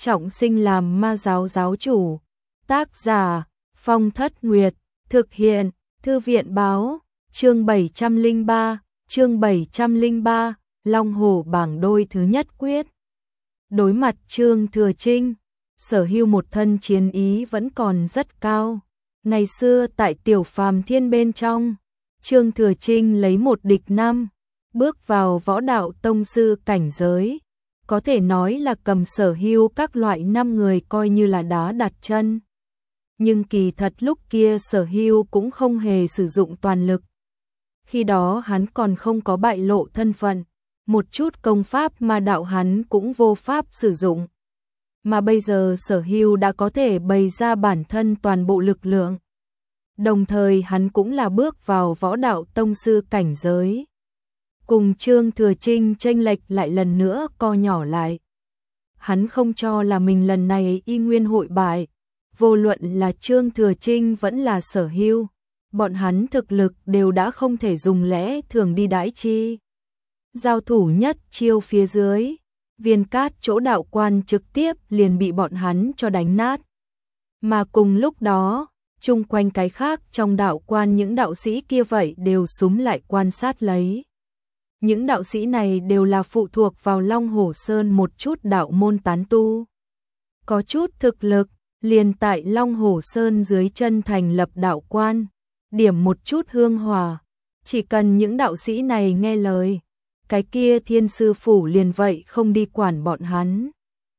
trọng sinh làm ma giáo giáo chủ. Tác giả Phong Thất Nguyệt, thực hiện Thư viện Báo, chương 703, Long Hổ bảng đôi thứ nhất quyết. Đối mặt Trương Thừa Trinh, Sở Hưu một thân chiến ý vẫn còn rất cao. Ngày xưa tại Tiểu Phàm Thiên bên trong, Trương Thừa Trinh lấy 1 địch 5, bước vào võ đạo tông sư cảnh giới. Có thể nói là cầm Sở Hưu các loại 5 người coi như là đá đặt chân. Nhưng kỳ thật lúc kia Sở Hưu cũng không hề sử dụng toàn lực. Khi đó hắn còn không có bại lộ thân phận, một chút công pháp mà đạo hắn cũng vô pháp sử dụng. Mà bây giờ Sở Hưu đã có thể bày ra bản thân toàn bộ lực lượng. Đồng thời hắn cũng là bước vào võ đạo tông sư cảnh giới. Cùng Trương Thừa Trinh chênh lệch lại lần nữa co nhỏ lại. Hắn không cho là mình lần này y nguyên hội bại. Vô luận là Trương Thừa Trinh vẫn là Sở Hưu, bọn hắn thực lực đều đã không thể dùng lẽ thường đi đãi chi. Giao thủ nhất chiêu phía dưới, viên cát chỗ đạo quan trực tiếp liền bị bọn hắn cho đánh nát. Mà cùng lúc đó, chung quanh cái khác trong đạo quan những đạo sĩ kia vậy đều súm lại quan sát lấy. Những đạo sĩ này đều là phụ thuộc vào Long Hổ Sơn một chút đạo môn tán tu. Có chút thực lực, liền tại Long Hổ Sơn dưới chân thành lập đạo quan, điểm một chút hương hỏa. Chỉ cần những đạo sĩ này nghe lời, cái kia Thiên Sư Phủ liền vậy không đi quản bọn hắn.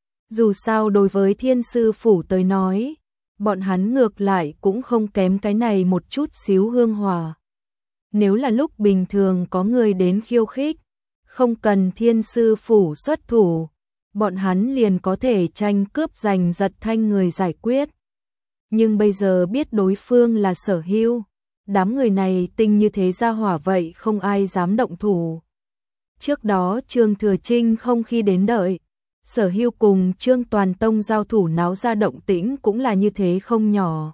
Dù sao đối với Thiên Sư Phủ tới nói, bọn hắn ngược lại cũng không kém cái này một chút xíu hương hỏa. Nếu là lúc bình thường có người đến khiêu khích, không cần Thiên Sư Phủ xuất thủ, bọn hắn liền có thể tranh cướp giành giật thanh người giải quyết. Nhưng bây giờ biết đối phương là Sở Hưu, đám người này tinh như thế ra hỏa vậy không ai dám động thủ. Trước đó Trương Thừa Trinh không khi đến đợi, Sở Hưu cùng Trương Toàn Tông giao thủ náo ra động tĩnh cũng là như thế không nhỏ.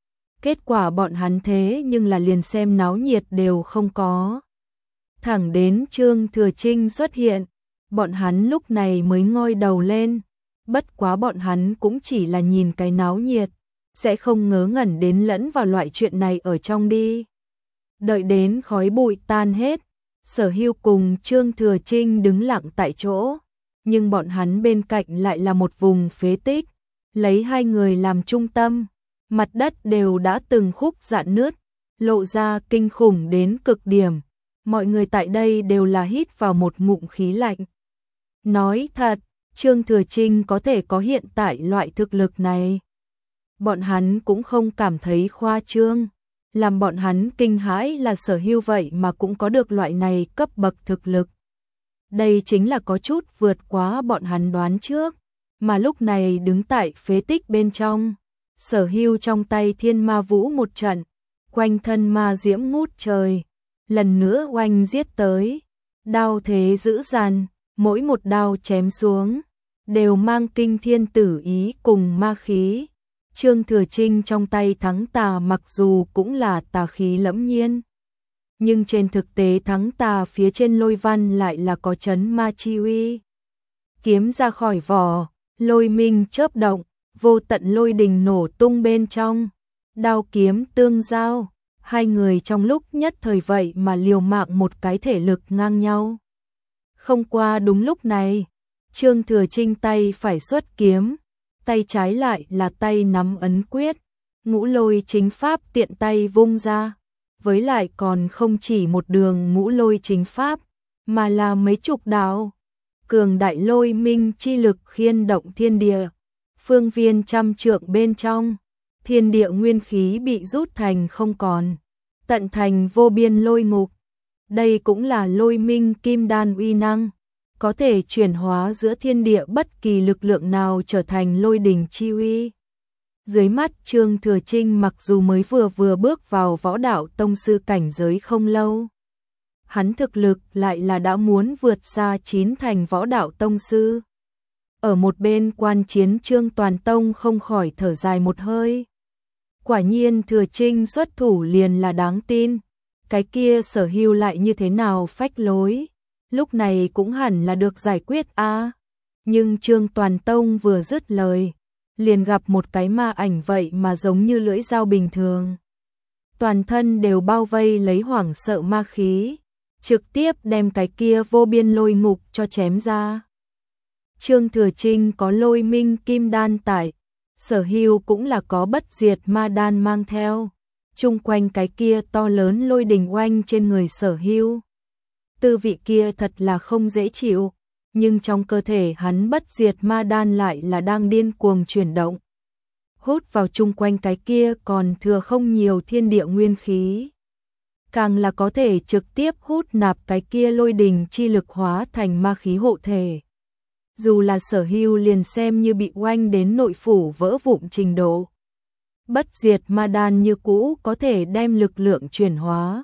Kết quả bọn hắn thế nhưng là liền xem náo nhiệt đều không có. Thẳng đến Trương Thừa Trinh xuất hiện, bọn hắn lúc này mới ngoi đầu lên. Bất quá bọn hắn cũng chỉ là nhìn cái náo nhiệt, sẽ không ngớ ngẩn đến lẫn vào loại chuyện này ở trong đi. Đợi đến khói bụi tan hết, Sở Hưu cùng Trương Thừa Trinh đứng lặng tại chỗ, nhưng bọn hắn bên cạnh lại là một vùng phế tích, lấy hai người làm trung tâm, mặt đất đều đã từng khúc rạn nứt, lộ ra kinh khủng đến cực điểm. Mọi người tại đây đều là hít vào một ngụm khí lạnh. Nói thật, Trương Thừa Trinh có thể có hiện tại loại thực lực này, bọn hắn cũng không cảm thấy khoa trương. Làm bọn hắn kinh hãi là Sở Hưu vậy mà cũng có được loại này cấp bậc thực lực. Đây chính là có chút vượt quá bọn hắn đoán trước. Mà lúc này đứng tại phế tích bên trong, Sở Hưu trong tay Thiên Ma Vũ một trận, quanh thân ma diễm ngút trời, lần nữa oanh giết tới. Đao thế dữ dằn, mỗi một đao chém xuống đều mang kinh thiên tử ý cùng ma khí. Trương Thừa Trinh trong tay thắng tà mặc dù cũng là tà khí lẫm nhiên, nhưng trên thực tế thắng tà phía trên lôi văn lại là có chấn ma chi uy. Kiếm ra khỏi vỏ, lôi minh chớp động, vô tận lôi đình nổ tung bên trong, đao kiếm tương giao, hai người trong lúc nhất thời vậy mà liều mạng một cái thể lực ngang nhau. Không qua đúng lúc này, Trương Thừa Trinh tay phải xuất kiếm, tay trái lại là tay nắm ấn quyết, ngũ lôi chính pháp tiện tay vung ra, với lại còn không chỉ một đường ngũ lôi chính pháp, mà là mấy chục đạo. Cường đại lôi minh chi lực khiên động thiên địa, phương viên trăm trượng bên trong, thiên địa nguyên khí bị rút thành không còn, tận thành vô biên lôi ngục. Đây cũng là lôi minh kim đan uy năng, có thể chuyển hóa giữa thiên địa bất kỳ lực lượng nào trở thành lôi đỉnh chi uy. Dưới mắt Trương Thừa Trinh mặc dù mới vừa bước vào võ đạo tông sư cảnh giới không lâu, hắn thực lực lại là đã muốn vượt xa 9 thành võ đạo tông sư. Ở một bên quan chiến Trương Toàn Tông không khỏi thở dài một hơi. Quả nhiên Thừa Trinh xuất thủ liền là đáng tin, cái kia Sở Hưu lại như thế nào phách lối, lúc này cũng hẳn là được giải quyết a. Nhưng Trương Toàn Tông vừa dứt lời, liền gặp một cái ma ảnh vậy mà giống như lưỡi dao bình thường. Toàn thân đều bao vây lấy hoảng sợ ma khí, trực tiếp đem cái kia vô biên lôi ngục cho chém ra. Trương Thừa Trinh có lôi minh kim đan tại, Sở Hưu cũng là có bất diệt ma đan mang theo. Chung quanh cái kia to lớn lôi đình oanh trên người Sở Hưu. Tư vị kia thật là không dễ chịu, nhưng trong cơ thể hắn bất diệt ma đan lại là đang điên cuồng chuyển động. Hút vào chung quanh cái kia còn thừa không nhiều thiên địa nguyên khí. Càng là có thể trực tiếp hút nạp cái kia lôi đình chi lực hóa thành ma khí hộ thể. Dù là Sở Hưu liền xem như bị oanh đến nội phủ vỡ vụn trình độ. Bất diệt ma đan như cũ có thể đem lực lượng chuyển hóa,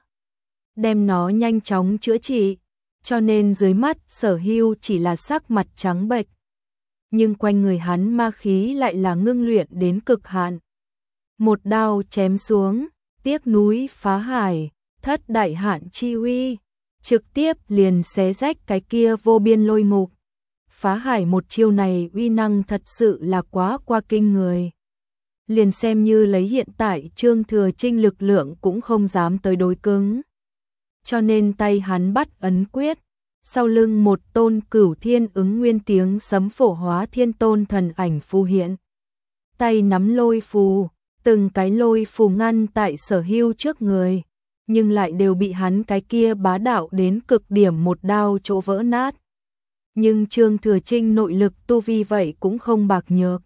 đem nó nhanh chóng chữa trị, cho nên dưới mắt Sở Hưu chỉ là sắc mặt trắng bệch. Nhưng quanh người hắn ma khí lại là ngưng luyện đến cực hạn. Một đao chém xuống, tiếc núi phá hải, thất đại hạn chi uy, trực tiếp liền xé rách cái kia vô biên lôi ngục. Phá hải một chiêu này uy năng thật sự là quá qua kinh người. Liền xem như lấy hiện tại Trương Thừa Trinh lực lượng cũng không dám tới đối cứng. Cho nên tay hắn bắt ấn quyết, sau lưng một tôn Cửu Thiên Ứng Nguyên tiếng sấm phổ hóa thiên tôn thần ảnh phù hiện. Tay nắm lôi phù, từng cái lôi phù ngăn tại Sở Hưu trước người, nhưng lại đều bị hắn cái kia bá đạo đến cực điểm một đao chỗ vỡ nát. Nhưng Trương Thừa Trinh nội lực tu vi vậy cũng không bạc nhược.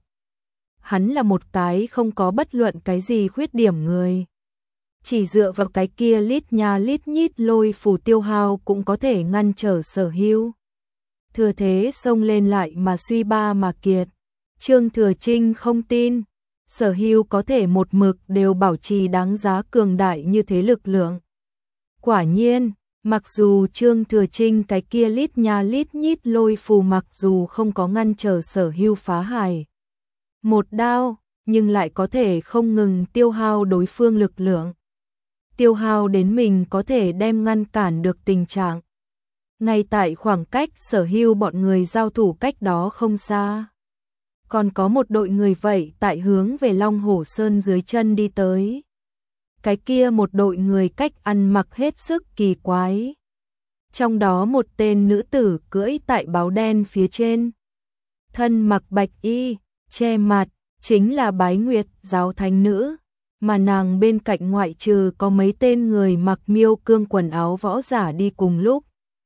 Hắn là một cái không có bất luận cái gì khuyết điểm người. Chỉ dựa vào cái kia lít nha lít nhít lôi phù tiêu hao cũng có thể ngăn trở Sở Hưu. Thừa thế xông lên lại mà suy ba mà kiệt. Trương Thừa Trinh không tin Sở Hưu có thể một mực đều bảo trì đáng giá cường đại như thế lực lượng. Quả nhiên, mặc dù Trương Thừa Trinh cái kia lít nha lít nhít lôi phù mặc dù không có ngăn trở Sở Hưu phá hải một đao, nhưng lại có thể không ngừng tiêu hao đối phương lực lượng. Tiêu hao đến mình có thể đem ngăn cản được tình trạng. Ngay tại khoảng cách Sở Hưu bọn người giao thủ cách đó không xa. Còn có một đội người vậy tại hướng về Long Hổ Sơn dưới chân đi tới. Cái kia một đội người cách ăn mặc hết sức kỳ quái. Trong đó một tên nữ tử cưỡi tại báo đen phía trên. Thân mặc bạch y, che mặt, chính là Bái Nguyệt giáo thánh nữ. Mà nàng bên cạnh ngoại trừ có mấy tên người mặc miêu cương quần áo võ giả đi cùng lúc.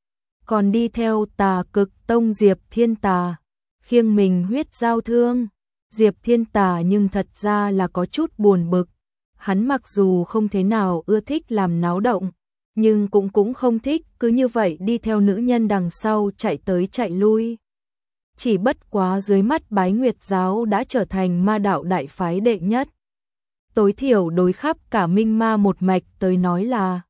Còn đi theo Tà Cực Tông Diệp Thiên Tà, khiêng mình huyết giao thương. Diệp Thiên Tà nhưng thật ra là có chút buồn bực. Hắn mặc dù không thế nào ưa thích làm náo động, nhưng cũng không thích cứ như vậy đi theo nữ nhân đằng sau chạy tới chạy lui. Chỉ bất quá dưới mắt Bái Nguyệt giáo đã trở thành ma đạo đại phái đệ nhất. Tối thiểu đối khắp cả Minh Ma một mạch tới nói là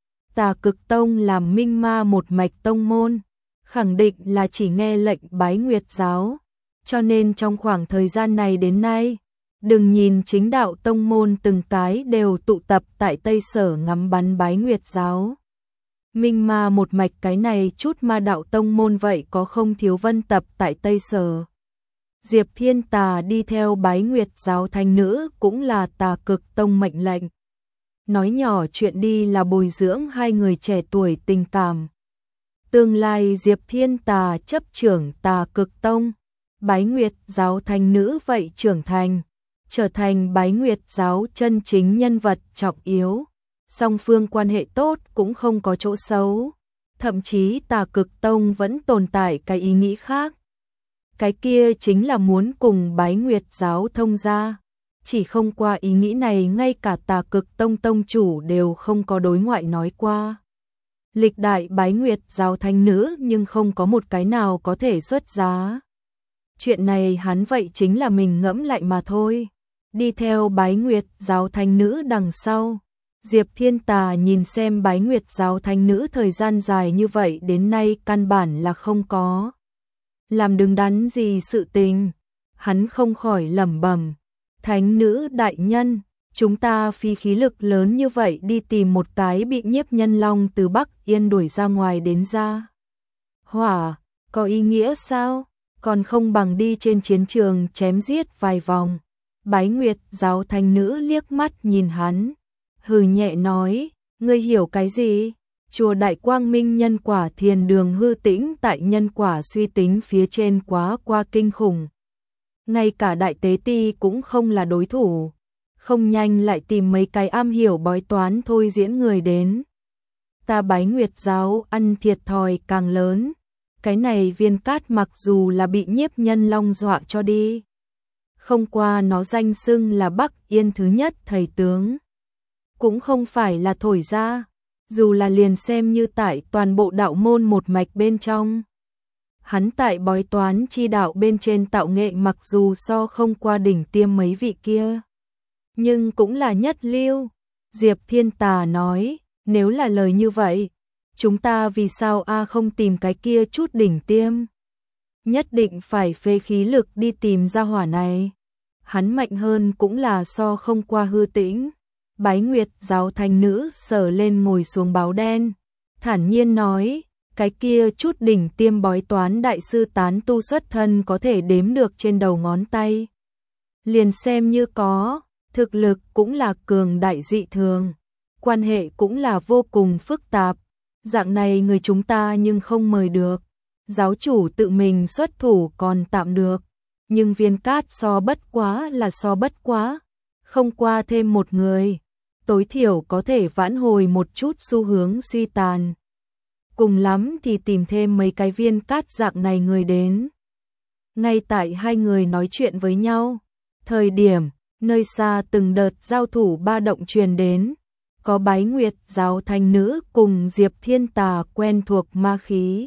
Tà Cực Tông làm Minh Ma một mạch tông môn, khẳng định là chỉ nghe lệnh Bái Nguyệt giáo. Cho nên trong khoảng thời gian này đến nay, đừng nhìn chính đạo tông môn từng cái đều tụ tập tại Tây Sở ngắm bắn Bái Nguyệt giáo. Minh Ma một mạch cái này chút ma đạo tông môn vậy có không thiếu vân tập tại Tây Sở. Diệp Thiên Tà đi theo Bái Nguyệt giáo thánh nữ cũng là Tà Cực Tông mệnh lệnh. Nói nhỏ chuyện đi là bồi dưỡng hai người trẻ tuổi tình cảm. Tương lai Diệp Thiên Tà chấp trưởng Tà Cực Tông, Bái Nguyệt giáo thánh nữ vậy trưởng thành, trở thành Bái Nguyệt giáo chân chính nhân vật trọng yếu. Song phương quan hệ tốt cũng không có chỗ xấu. Thậm chí Tà Cực Tông vẫn tồn tại cái ý nghĩ khác. Cái kia chính là muốn cùng Bái Nguyệt giáo thông gia. Chỉ không qua ý nghĩ này ngay cả Tà Cực Tông tông chủ đều không có đối ngoại nói qua. Lịch đại Bái Nguyệt giáo thánh nữ nhưng không có một cái nào có thể xuất giá. Chuyện này hắn vậy chính là mình ngẫm lại mà thôi. Đi theo Bái Nguyệt giáo thánh nữ đằng sau. Diệp Thiên Tà nhìn xem Bái Nguyệt giáo thánh nữ thời gian dài như vậy đến nay căn bản là không có làm đứng đắn gì sự tình. Hắn không khỏi lẩm bẩm, thánh nữ đại nhân, chúng ta phí khí lực lớn như vậy đi tìm một cái bị Nhiếp Nhân Long từ Bắc Yên đuổi ra ngoài đến ra hỏa, có ý nghĩa sao? còn không bằng đi trên chiến trường chém giết vài vòng. Bái Nguyệt giáo thánh nữ liếc mắt nhìn hắn, hừ nhẹ nói, ngươi hiểu cái gì? Chùa Đại Quang Minh nhân quả thiền đường hư tĩnh tại nhân quả suy tính phía trên quá qua kinh khủng. Ngay cả đại tế ti cũng không là đối thủ, không nhanh lại tìm mấy cái am hiểu bói toán thôi diễn người đến. Ta Bái Nguyệt giáo ăn thiệt thòi càng lớn, cái này Viên Cát mặc dù là bị Nhiếp Nhân Long dọa cho đi. Không qua nó danh xưng là Bắc Yên thứ nhất thầy tướng. Cũng không phải là thổi ra, dù là liền xem như tại toàn bộ đạo môn một mạch bên trong. Hắn tại bói toán chi đạo bên trên tạo nghệ mặc dù so không qua đỉnh tiêm mấy vị kia, nhưng cũng là nhất lưu. Diệp Thiên Tà nói, nếu là lời như vậy, chúng ta vì sao không tìm cái kia chút đỉnh tiêm? Nhất định phải phế khí lực đi tìm ra hỏa này. Hắn mạnh hơn cũng là so không qua hư tĩnh. Bái Nguyệt giáo thánh nữ sờ lên ngồi xuống báo đen, thản nhiên nói, cái kia chút đỉnh tiêm bói toán đại sư tán tu xuất thân có thể đếm được trên đầu ngón tay. Liền xem như có, thực lực cũng là cường đại dị thường, quan hệ cũng là vô cùng phức tạp. Dạng này người chúng ta nhưng không mời được. Giáo chủ tự mình xuất thủ còn tạm được, nhưng Viên Cát so bất quá là so bất quá, không qua thêm một người, tối thiểu có thể vãn hồi một chút xu hướng suy tàn. Cùng lắm thì tìm thêm mấy cái Viên Cát dạng này người đến. Ngay tại hai người nói chuyện với nhau, thời điểm, nơi xa từng đợt giao thủ ba động truyền đến, có Bái Nguyệt giáo thánh nữ cùng Diệp Thiên Tà quen thuộc ma khí.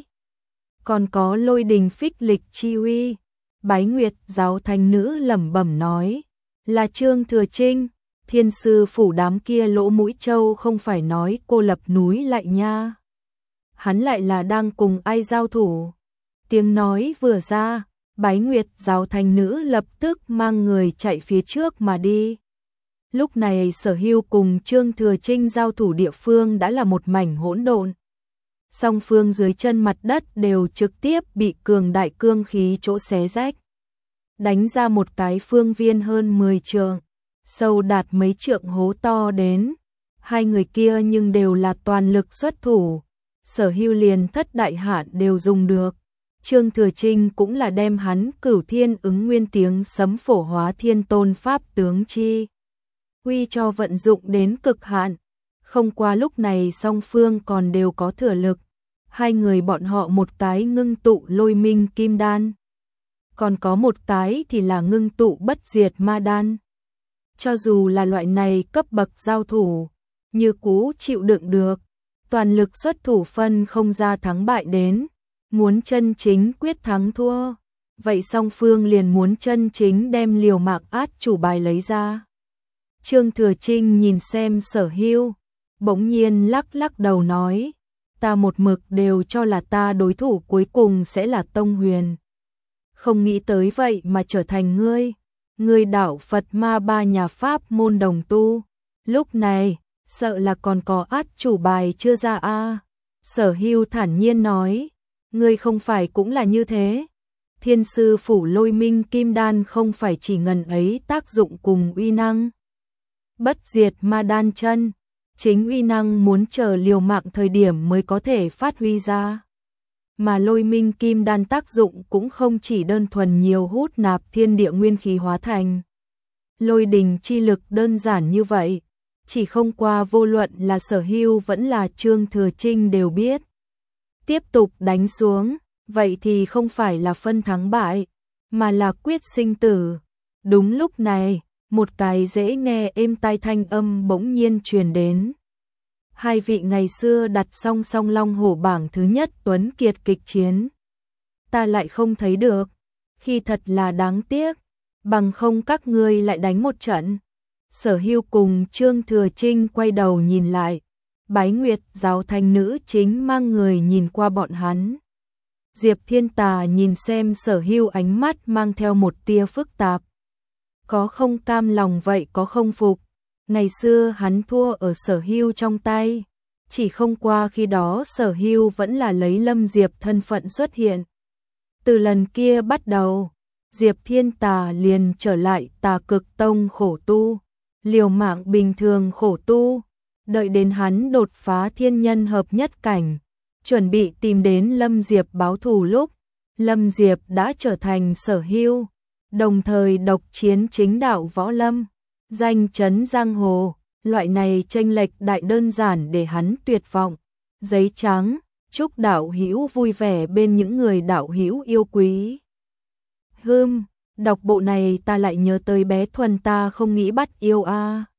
Còn có lôi đình phích lịch chi uy. Bái Nguyệt giáo thánh nữ lẩm bẩm nói, là Trương Thừa Trinh, Thiên sư phủ đám kia lỗ mũi trâu không phải nói cô lập núi lại nha. Hắn lại là đang cùng ai giao thủ? Tiếng nói vừa ra, Bái Nguyệt giáo thánh nữ lập tức mang người chạy phía trước mà đi. Lúc này Sở Hưu cùng Trương Thừa Trinh giao thủ địa phương đã là một mảnh hỗn độn. Song phương dưới chân mặt đất đều trực tiếp bị cường đại cương khí chỗ xé rách. Đánh ra một cái phương viên hơn 10 trượng, sâu đạt mấy trượng hố to đến. Hai người kia nhưng đều là toàn lực xuất thủ. Sở Hưu liền thất đại hạn đều dùng được. Trương Thừa Trinh cũng là đem hắn Cửu Thiên ứng nguyên tiếng sấm phổ hóa thiên tôn pháp tướng chi uy cho vận dụng đến cực hạn. Không qua lúc này song phương còn đều có thừa lực. Hai người bọn họ một cái ngưng tụ lôi minh kim đan, còn có một cái thì là ngưng tụ bất diệt ma đan. Cho dù là loại này cấp bậc giao thủ, như cú chịu đựng được, toàn lực xuất thủ phân không ra thắng bại đến. Muốn chân chính quyết thắng thua, vậy song phương liền muốn chân chính đem liều mạng át chủ bài lấy ra. Trương Thừa Trinh nhìn xem Sở Hưu, bỗng nhiên lắc lắc đầu nói, ta một mực đều cho là ta đối thủ cuối cùng sẽ là Tông Huyền. Không nghĩ tới vậy mà trở thành ngươi đạo Phật ma ba nhà Pháp môn đồng tu. Lúc này, sợ là còn có át chủ bài chưa ra a. Sở Hưu thản nhiên nói, ngươi không phải cũng là như thế. Thiên sư phủ lôi minh kim đan không phải chỉ ngần ấy tác dụng cùng uy năng. Bất diệt ma đan chân, chính uy năng muốn chờ liều mạng thời điểm mới có thể phát huy ra. Mà lôi minh kim đan tác dụng cũng không chỉ đơn thuần nhiều hút nạp thiên địa nguyên khí hóa thành lôi đình chi lực đơn giản như vậy, chỉ không qua vô luận là Sở Hưu vẫn là Trương Thừa Trinh đều biết. Tiếp tục đánh xuống, vậy thì không phải là phân thắng bại, mà là quyết sinh tử. Đúng lúc này, một cái dễ nghe êm tai thanh âm bỗng nhiên truyền đến. Hai vị ngày xưa đặt song song long hổ bảng thứ nhất tuấn kiệt kịch chiến. Ta lại không thấy được, khi thật là đáng tiếc, bằng không các ngươi lại đánh một trận. Sở Hưu cùng Trương Thừa Trinh quay đầu nhìn lại, Bái Nguyệt giáo thánh nữ chính mang người nhìn qua bọn hắn. Diệp Thiên Tà nhìn xem Sở Hưu ánh mắt mang theo một tia phức tạp. Có không cam lòng vậy có không phục. Ngày xưa hắn thua ở Sở Hưu trong tay, chỉ không qua khi đó Sở Hưu vẫn là lấy Lâm Diệp thân phận xuất hiện. Từ lần kia bắt đầu, Diệp Thiên Tà liền trở lại Tà Cực Tông khổ tu, liều mạng bình thường khổ tu, đợi đến hắn đột phá thiên nhân hợp nhất cảnh, chuẩn bị tìm đến Lâm Diệp báo thù lúc, Lâm Diệp đã trở thành sở hữu, đồng thời độc chiến chính đạo võ lâm, danh chấn giang hồ, loại này chênh lệch đại đơn giản để hắn tuyệt vọng. Giấy trắng, chúc đạo hữu vui vẻ bên những người đạo hữu yêu quý. Đọc bộ này ta lại nhớ tới bé Thuần ta không nghĩ bắt yêu a.